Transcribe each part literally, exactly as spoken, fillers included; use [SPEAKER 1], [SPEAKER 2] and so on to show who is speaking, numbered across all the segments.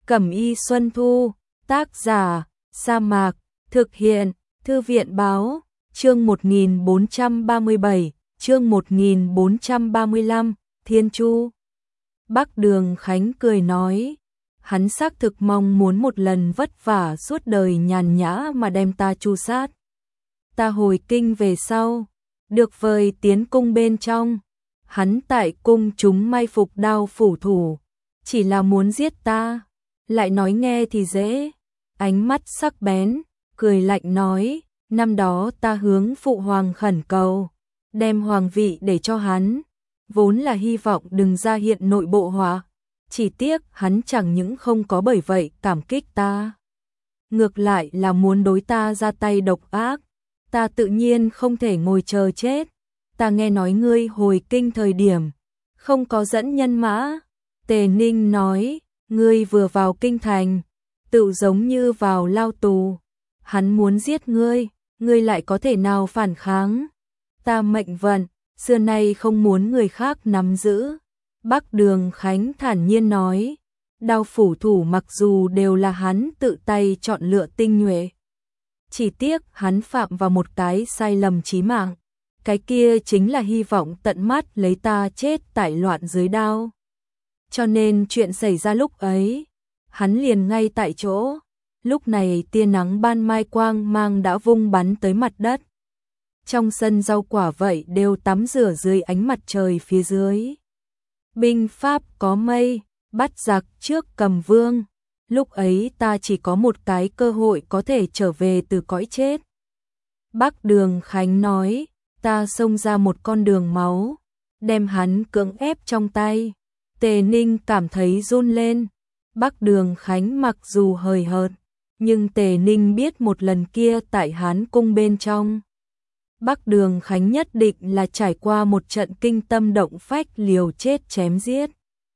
[SPEAKER 1] Cẩm y Xuân Thu, tác giả, Sa Mạc, thực hiện, Thư viện báo, chương một nghìn bốn trăm ba mươi bảy, chương một nghìn bốn trăm ba mươi lăm, Thiên Chu. Bắc Đường Khánh cười nói, hắn xác thực mong muốn một lần vất vả suốt đời nhàn nhã mà đem ta chu sát. Ta hồi kinh về sau, được vời tiến cung bên trong, hắn tại cung chúng mai phục đao phủ thủ, chỉ là muốn giết ta, lại nói nghe thì dễ, ánh mắt sắc bén, cười lạnh nói, năm đó ta hướng phụ hoàng khẩn cầu, đem hoàng vị để cho hắn, vốn là hy vọng đừng ra hiện nội bộ họa, chỉ tiếc hắn chẳng những không có bởi vậy cảm kích ta, ngược lại là muốn đối ta ra tay độc ác, ta tự nhiên không thể ngồi chờ chết. Ta nghe nói ngươi hồi kinh thời điểm, không có dẫn nhân mã. Tề Ninh nói, ngươi vừa vào kinh thành, tự giống như vào lao tù. Hắn muốn giết ngươi, ngươi lại có thể nào phản kháng. Ta mệnh vận, xưa nay không muốn người khác nắm giữ. Bắc Đường Khánh thản nhiên nói, đao phủ thủ mặc dù đều là hắn tự tay chọn lựa tinh nhuệ. Chỉ tiếc hắn phạm vào một cái sai lầm chí mạng. Cái kia chính là hy vọng tận mắt lấy ta chết tại loạn dưới đao. Cho nên chuyện xảy ra lúc ấy, hắn liền ngay tại chỗ. Lúc này tia nắng ban mai quang mang đã vung bắn tới mặt đất. Trong sân rau quả vậy đều tắm rửa dưới ánh mặt trời phía dưới. Binh pháp có mây, bắt giặc trước cầm vương. Lúc ấy ta chỉ có một cái cơ hội có thể trở về từ cõi chết. Bắc Đường Khánh nói, ta xông ra một con đường máu, đem hắn cưỡng ép trong tay. Tề Ninh cảm thấy run lên. Bắc Đường Khánh mặc dù hời hợt, nhưng Tề Ninh biết một lần kia tại Hán cung bên trong. Bắc Đường Khánh nhất định là trải qua một trận kinh tâm động phách liều chết chém giết.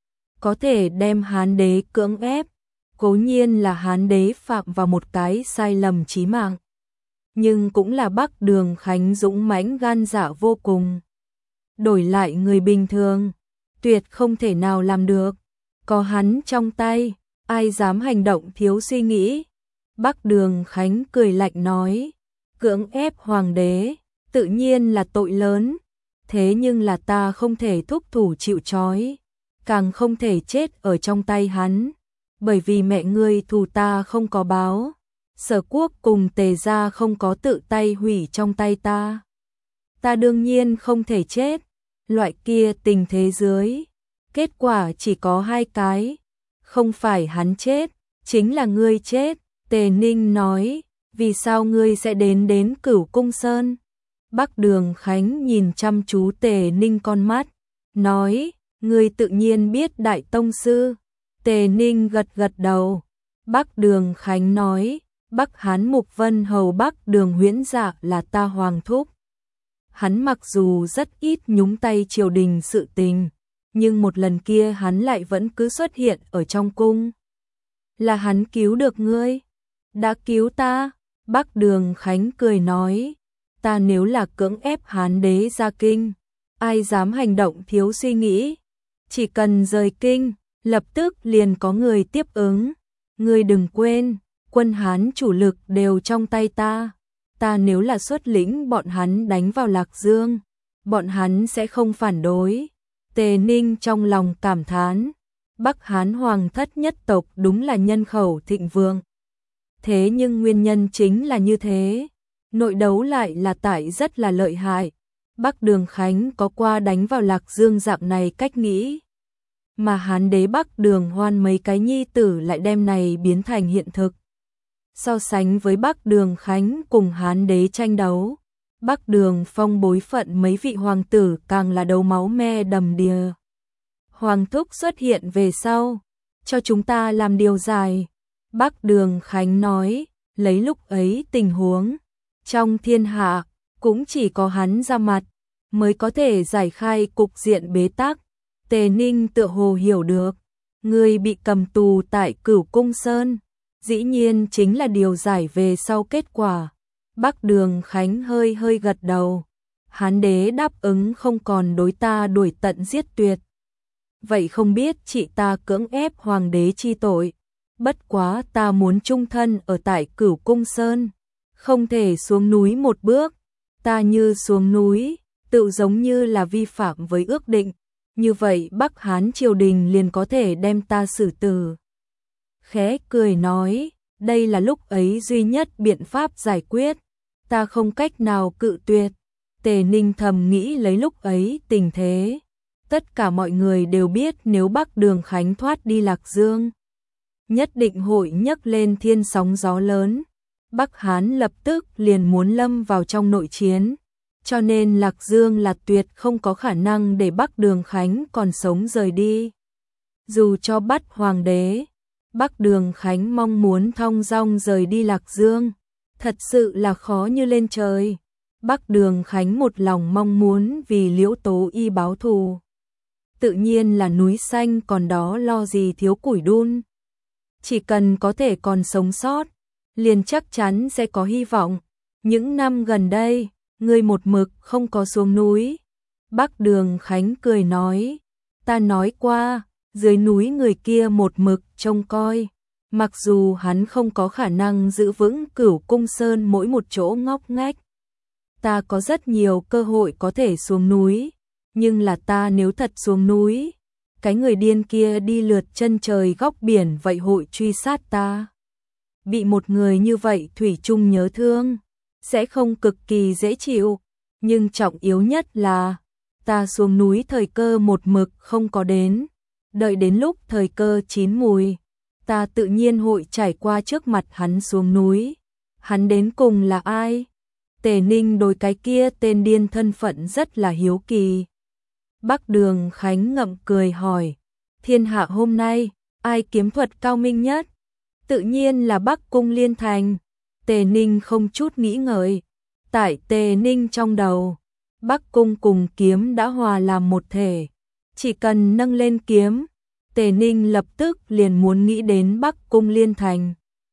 [SPEAKER 1] Có thể đem Hán đế cưỡng ép, cố nhiên là Hán đế phạm vào một cái sai lầm chí mạng. Nhưng cũng là Bắc Đường Khánh dũng mãnh gan dạ vô cùng. Đổi lại người bình thường, tuyệt không thể nào làm được. Có hắn trong tay, ai dám hành động thiếu suy nghĩ. Bắc Đường Khánh cười lạnh nói, cưỡng ép hoàng đế, tự nhiên là tội lớn. Thế nhưng là ta không thể thúc thủ chịu trói, càng không thể chết ở trong tay hắn. Bởi vì mẹ ngươi thù ta không có báo. Sở Quốc cùng Tề gia không có tự tay hủy trong tay ta. Ta đương nhiên không thể chết. Loại kia tình thế dưới, kết quả chỉ có hai cái. Không phải hắn chết, chính là ngươi chết. Tề Ninh nói, vì sao ngươi sẽ đến đến Cửu Cung Sơn? Bắc Đường Khánh nhìn chăm chú Tề Ninh con mắt, nói, ngươi tự nhiên biết đại tông sư. Tề Ninh gật gật đầu. Bắc Đường Khánh nói, Bắc Hán Mục Vân Hầu Bắc Đường Huyễn Dạ là ta hoàng thúc. Hắn mặc dù rất ít nhúng tay triều đình sự tình, nhưng một lần kia hắn lại vẫn cứ xuất hiện ở trong cung. Là hắn cứu được ngươi, đã cứu ta. Bắc Đường Khánh cười nói, ta nếu là cưỡng ép Hán đế ra kinh, ai dám hành động thiếu suy nghĩ. Chỉ cần rời kinh, lập tức liền có người tiếp ứng. Ngươi đừng quên, quân Hán chủ lực đều trong tay ta. Ta nếu là xuất lĩnh bọn hắn đánh vào Lạc Dương, bọn hắn sẽ không phản đối. Tề Ninh trong lòng cảm thán, Bắc Hán hoàng thất nhất tộc đúng là nhân khẩu thịnh vượng. Thế nhưng nguyên nhân chính là như thế, nội đấu lại là tại rất là lợi hại. Bắc Đường Khánh có qua đánh vào Lạc Dương dạng này cách nghĩ, mà Hán đế Bắc Đường Hoan mấy cái nhi tử lại đem này biến thành hiện thực. So sánh với Bắc Đường Khánh cùng Hán đế tranh đấu, Bắc Đường Phong bối phận mấy vị hoàng tử càng là đấu máu me đầm đìa. Hoàng thúc xuất hiện về sau, cho chúng ta làm điều giải. Bắc Đường Khánh nói, lấy lúc ấy tình huống, trong thiên hạ, cũng chỉ có hắn ra mặt, mới có thể giải khai cục diện bế tắc. Tề Ninh tựa hồ hiểu được, người bị cầm tù tại Cửu Cung Sơn, dĩ nhiên chính là điều giải về sau kết quả. Bắc Đường Khánh hơi hơi gật đầu, Hán đế đáp ứng không còn đối ta đuổi tận giết tuyệt. Vậy không biết chị ta cưỡng ép hoàng đế chi tội, bất quá ta muốn chung thân ở tại Cửu Cung Sơn, không thể xuống núi một bước, ta như xuống núi, tự giống như là vi phạm với ước định, như vậy Bắc Hán triều đình liền có thể đem ta xử tử. Khẽ cười nói, đây là lúc ấy duy nhất biện pháp giải quyết, ta không cách nào cự tuyệt. Tề Ninh thầm nghĩ lấy lúc ấy tình thế, tất cả mọi người đều biết nếu Bắc Đường Khánh thoát đi Lạc Dương, nhất định hội nhấc lên thiên sóng gió lớn, Bắc Hán lập tức liền muốn lâm vào trong nội chiến, cho nên Lạc Dương là tuyệt không có khả năng để Bắc Đường Khánh còn sống rời đi. Dù cho bắt hoàng đế, Bắc Đường Khánh mong muốn thong dong rời đi Lạc Dương, thật sự là khó như lên trời. Bắc Đường Khánh một lòng mong muốn vì Liễu Tố Y báo thù. Tự nhiên là núi xanh còn đó lo gì thiếu củi đun. Chỉ cần có thể còn sống sót, liền chắc chắn sẽ có hy vọng. Những năm gần đây, ngươi một mực không có xuống núi. Bắc Đường Khánh cười nói, ta nói qua, dưới núi người kia một mực trông coi. Mặc dù hắn không có khả năng giữ vững Cửu Cung Sơn mỗi một chỗ ngóc ngách, ta có rất nhiều cơ hội có thể xuống núi, nhưng là ta nếu thật xuống núi, cái người điên kia đi lượt chân trời góc biển vậy hội truy sát ta. Bị một người như vậy thủy chung nhớ thương, sẽ không cực kỳ dễ chịu, nhưng trọng yếu nhất là, ta xuống núi thời cơ một mực không có đến, đợi đến lúc thời cơ chín mùi, ta tự nhiên hội trải qua trước mặt hắn xuống núi. Hắn đến cùng là ai? Tề Ninh đối cái kia tên điên thân phận rất là hiếu kỳ. Bắc Đường Khánh ngậm cười hỏi, thiên hạ hôm nay, ai kiếm thuật cao minh nhất? Tự nhiên là Bắc Cung Liên Thành. Tề Ninh không chút nghĩ ngợi. Tại Tề Ninh trong đầu, Bắc Cung cùng kiếm đã hòa làm một thể. Chỉ cần nâng lên kiếm, Tề Ninh lập tức liền muốn nghĩ đến Bắc Cung Liên Thành.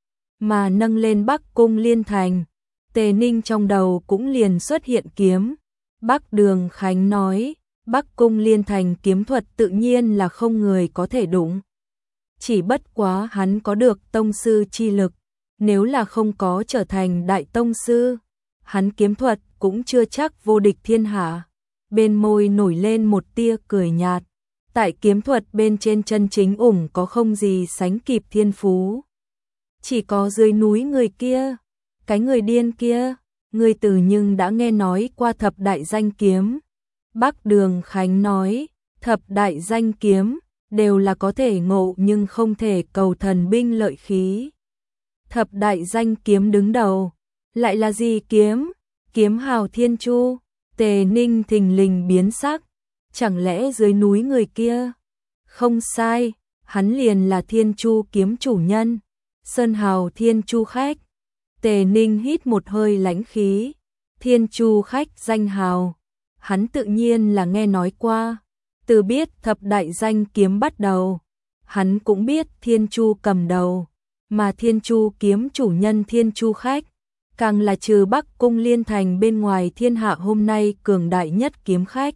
[SPEAKER 1] Mà nâng lên Bắc Cung Liên Thành, Tề Ninh trong đầu cũng liền xuất hiện kiếm. Bắc Đường Khánh nói, Bắc Cung Liên Thành kiếm thuật tự nhiên là không người có thể đụng. Chỉ bất quá hắn có được tông sư chi lực, nếu là không có trở thành đại tông sư, hắn kiếm thuật cũng chưa chắc vô địch thiên hạ. Bên môi nổi lên một tia cười nhạt, tại kiếm thuật bên trên chân chính ủng có không gì sánh kịp thiên phú. Chỉ có dưới núi người kia, cái người điên kia, người từ nhưng đã nghe nói qua thập đại danh kiếm. Bắc Đường Khánh nói, thập đại danh kiếm, đều là có thể ngộ nhưng không thể cầu thần binh lợi khí. Thập đại danh kiếm đứng đầu, lại là gì kiếm? Kiếm hào Thiên Chu. Tề Ninh thình lình biến sắc, chẳng lẽ dưới núi người kia? Không sai, hắn liền là Thiên Chu kiếm chủ nhân, Sơn hào Thiên Chu khách. Tề Ninh hít một hơi lãnh khí, Thiên Chu khách danh hào, hắn tự nhiên là nghe nói qua. Từ biết thập đại danh kiếm bắt đầu, hắn cũng biết Thiên Chu cầm đầu, mà Thiên Chu kiếm chủ nhân Thiên Chu khách, càng là trừ Bắc Cung Liên Thành bên ngoài thiên hạ hôm nay cường đại nhất kiếm khách.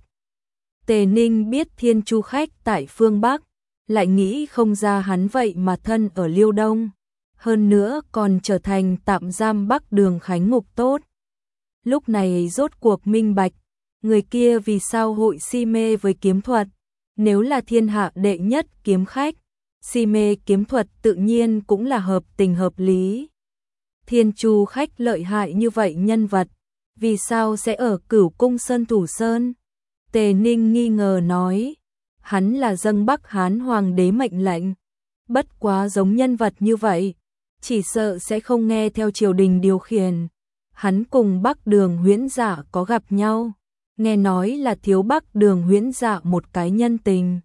[SPEAKER 1] Tề Ninh biết Thiên Chu khách tại phương Bắc, lại nghĩ không ra hắn vậy mà thân ở Liêu Đông, hơn nữa còn trở thành tạm giam Bắc Đường Khánh ngục tốt. Lúc này rốt cuộc minh bạch, người kia vì sao hội si mê với kiếm thuật, nếu là thiên hạ đệ nhất kiếm khách, si mê kiếm thuật tự nhiên cũng là hợp tình hợp lý. Thiên Chu khách lợi hại như vậy nhân vật, vì sao sẽ ở Cửu Cung Sơn thủ sơn? Tề Ninh nghi ngờ nói, hắn là dâng Bắc Hán hoàng đế mệnh lệnh, bất quá giống nhân vật như vậy, chỉ sợ sẽ không nghe theo triều đình điều khiển. Hắn cùng Bắc Đường Huyễn Dạ có gặp nhau, nghe nói là thiếu Bắc Đường Huyễn Dạ một cái nhân tình.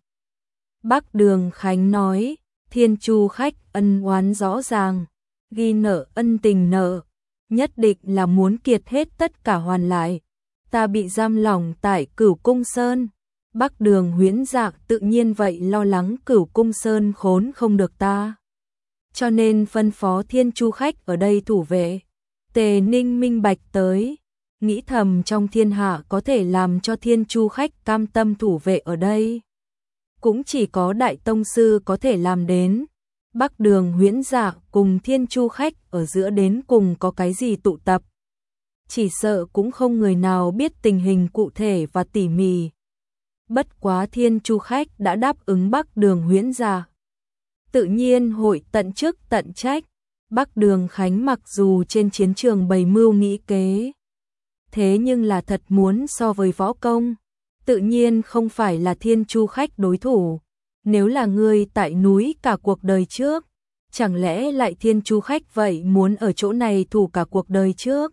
[SPEAKER 1] Bắc Đường Khánh nói, Thiên Chu khách ân oán rõ ràng, ghi nợ ân tình nợ, nhất định là muốn kiệt hết tất cả hoàn lại. Ta bị giam lỏng tại Cửu Cung Sơn, Bắc Đường Huyễn Dạ tự nhiên vậy lo lắng Cửu Cung Sơn khốn không được ta, cho nên phân phó Thiên Chu khách ở đây thủ vệ. Tề Ninh minh bạch tới, nghĩ thầm trong thiên hạ có thể làm cho Thiên Chu khách cam tâm thủ vệ ở đây, cũng chỉ có đại tông sư có thể làm đến. Bắc Đường Huyễn Dạ cùng Thiên Chu Khách ở giữa đến cùng có cái gì tụ tập. Chỉ sợ cũng không người nào biết tình hình cụ thể và tỉ mỉ. Bất quá Thiên Chu Khách đã đáp ứng Bắc Đường Huyễn Dạ, tự nhiên hội tận chức tận trách. Bắc Đường Khánh mặc dù trên chiến trường bày mưu nghĩ kế, thế nhưng là thật muốn so với võ công, tự nhiên không phải là Thiên Chu Khách đối thủ. Nếu là ngươi tại núi cả cuộc đời trước, chẳng lẽ lại Thiên Chu Khách vậy muốn ở chỗ này thủ cả cuộc đời trước?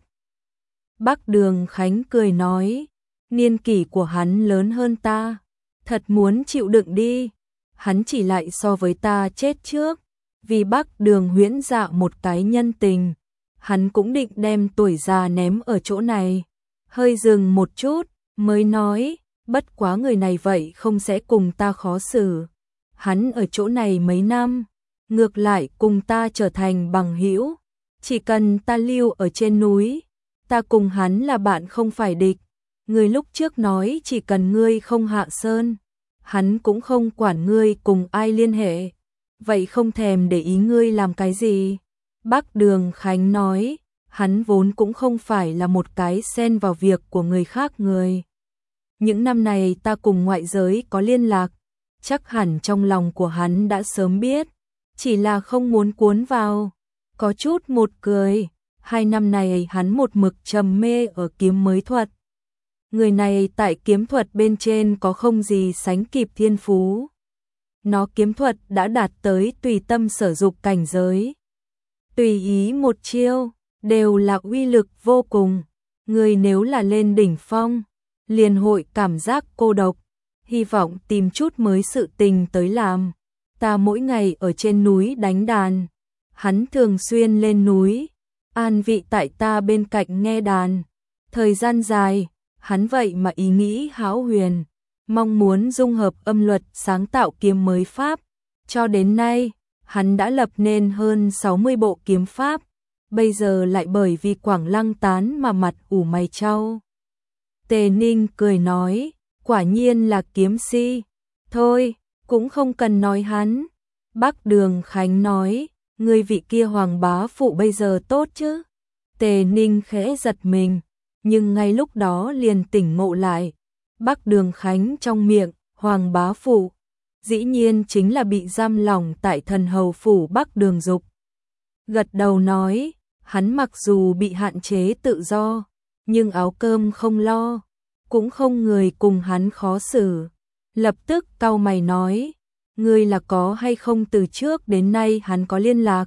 [SPEAKER 1] Bắc Đường Khánh cười nói, niên kỷ của hắn lớn hơn ta, thật muốn chịu đựng đi, hắn chỉ lại so với ta chết trước. Vì Bắc Đường Huyễn Dạ một cái nhân tình, hắn cũng định đem tuổi già ném ở chỗ này. Hơi dừng một chút, mới nói, bất quá người này vậy không sẽ cùng ta khó xử. Hắn ở chỗ này mấy năm, ngược lại cùng ta trở thành bằng hữu. Chỉ cần ta lưu ở trên núi, ta cùng hắn là bạn không phải địch. Người lúc trước nói chỉ cần ngươi không hạ sơn, hắn cũng không quản ngươi cùng ai liên hệ. Vậy không thèm để ý ngươi làm cái gì? Bắc Đường Khánh nói, hắn vốn cũng không phải là một cái xen vào việc của người khác người. Những năm này ta cùng ngoại giới có liên lạc, chắc hẳn trong lòng của hắn đã sớm biết, chỉ là không muốn cuốn vào. Có chút một cười, hai năm này hắn một mực trầm mê ở kiếm mới thuật. Người này tại kiếm thuật bên trên có không gì sánh kịp thiên phú. Nó kiếm thuật đã đạt tới tùy tâm sở dục cảnh giới. Tùy ý một chiêu, đều là uy lực vô cùng. Người nếu là lên đỉnh phong, liền hội cảm giác cô độc, hy vọng tìm chút mới sự tình tới làm. Ta mỗi ngày ở trên núi đánh đàn, hắn thường xuyên lên núi, an vị tại ta bên cạnh nghe đàn. Thời gian dài, hắn vậy mà ý nghĩ hão huyền, mong muốn dung hợp âm luật sáng tạo kiếm mới pháp. Cho đến nay, hắn đã lập nên hơn sáu mươi bộ kiếm pháp, bây giờ lại bởi vì Quảng Lăng tán mà mặt ủ mày chau. Tề Ninh cười nói, quả nhiên là kiếm si. Thôi, cũng không cần nói hắn. Bắc Đường Khánh nói, người vị kia Hoàng bá phụ bây giờ tốt chứ? Tề Ninh khẽ giật mình, nhưng ngay lúc đó liền tỉnh ngộ lại. Bắc Đường Khánh trong miệng, Hoàng bá phụ, dĩ nhiên chính là bị giam lỏng tại Thần Hầu phủ Bắc Đường Dục. Gật đầu nói, hắn mặc dù bị hạn chế tự do, nhưng áo cơm không lo, cũng không người cùng hắn khó xử. Lập tức cau mày nói, ngươi là có hay không từ trước đến nay hắn có liên lạc?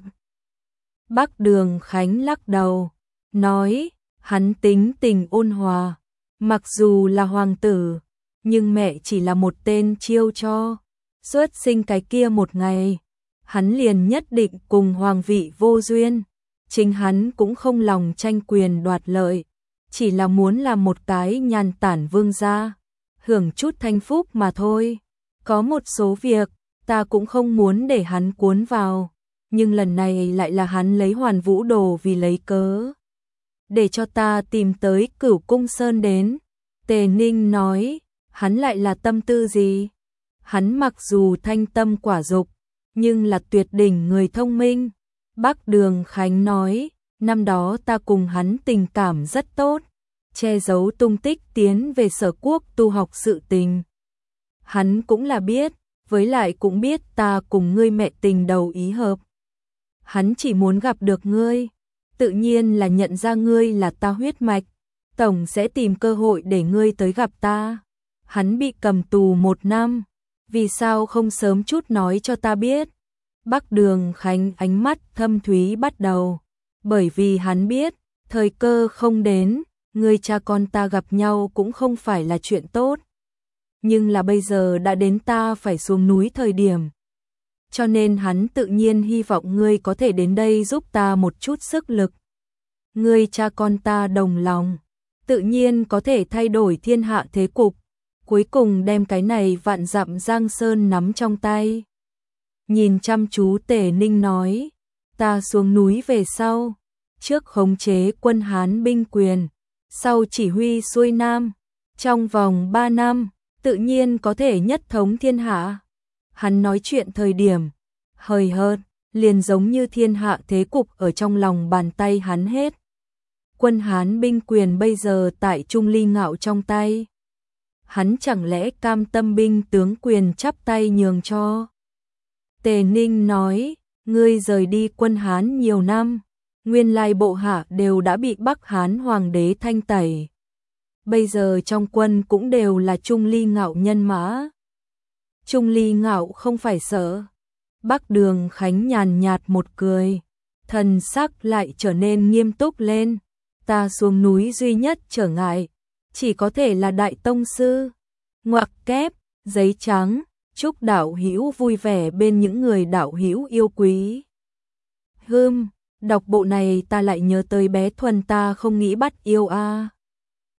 [SPEAKER 1] Bắc Đường Khánh lắc đầu, nói, hắn tính tình ôn hòa, mặc dù là hoàng tử, nhưng mẹ chỉ là một tên chiêu cho. Xuất sinh cái kia một ngày, hắn liền nhất định cùng hoàng vị vô duyên. Chính hắn cũng không lòng tranh quyền đoạt lợi, chỉ là muốn làm một cái nhàn tản vương gia, hưởng chút thanh phúc mà thôi. Có một số việc, ta cũng không muốn để hắn cuốn vào, nhưng lần này lại là hắn lấy Hoàn Vũ Đồ vì lấy cớ, để cho ta tìm tới Cửu Cung Sơn đến. Tề Ninh nói, hắn lại là tâm tư gì? Hắn mặc dù thanh tâm quả dục, nhưng là tuyệt đỉnh người thông minh. Bắc Đường Khánh nói, năm đó ta cùng hắn tình cảm rất tốt, che giấu tung tích tiến về Sở Quốc tu học sự tình. Hắn cũng là biết, với lại cũng biết ta cùng ngươi mẹ tình đầu ý hợp. Hắn chỉ muốn gặp được ngươi, tự nhiên là nhận ra ngươi là ta huyết mạch, tổng sẽ tìm cơ hội để ngươi tới gặp ta. Hắn bị cầm tù một năm, vì sao không sớm chút nói cho ta biết? Bắc Đường Khánh ánh mắt thâm thúy bắt đầu, bởi vì hắn biết, thời cơ không đến, người cha con ta gặp nhau cũng không phải là chuyện tốt. Nhưng là bây giờ đã đến ta phải xuống núi thời điểm. Cho nên hắn tự nhiên hy vọng ngươi có thể đến đây giúp ta một chút sức lực. Ngươi cha con ta đồng lòng, tự nhiên có thể thay đổi thiên hạ thế cục, cuối cùng đem cái này vạn dặm Giang Sơn nắm trong tay. Nhìn chăm chú Tề Ninh nói, ta xuống núi về sau, trước khống chế quân Hán binh quyền, sau chỉ huy xuôi Nam, trong vòng ba năm, tự nhiên có thể nhất thống thiên hạ. Hắn nói chuyện thời điểm, hời hợt, liền giống như thiên hạ thế cục ở trong lòng bàn tay hắn hết. Quân Hán binh quyền bây giờ tại Trung Ly Ngạo trong tay. Hắn chẳng lẽ cam tâm binh tướng quyền chắp tay nhường cho? Tề Ninh nói, ngươi rời đi quân Hán nhiều năm, nguyên lai bộ hạ đều đã bị Bắc Hán hoàng đế thanh tẩy. Bây giờ trong quân cũng đều là Trung Ly Ngạo nhân mã. Trung Ly Ngạo không phải sợ. Bắc Đường Khánh nhàn nhạt một cười, thần sắc lại trở nên nghiêm túc lên. Ta xuống núi duy nhất trở ngại, chỉ có thể là đại tông sư. Ngoặc kép, giấy trắng, chúc đạo hữu vui vẻ bên những người đạo hữu yêu quý. Hừm, đọc bộ này ta lại nhớ tới bé Thuần ta không nghĩ bắt yêu a. À.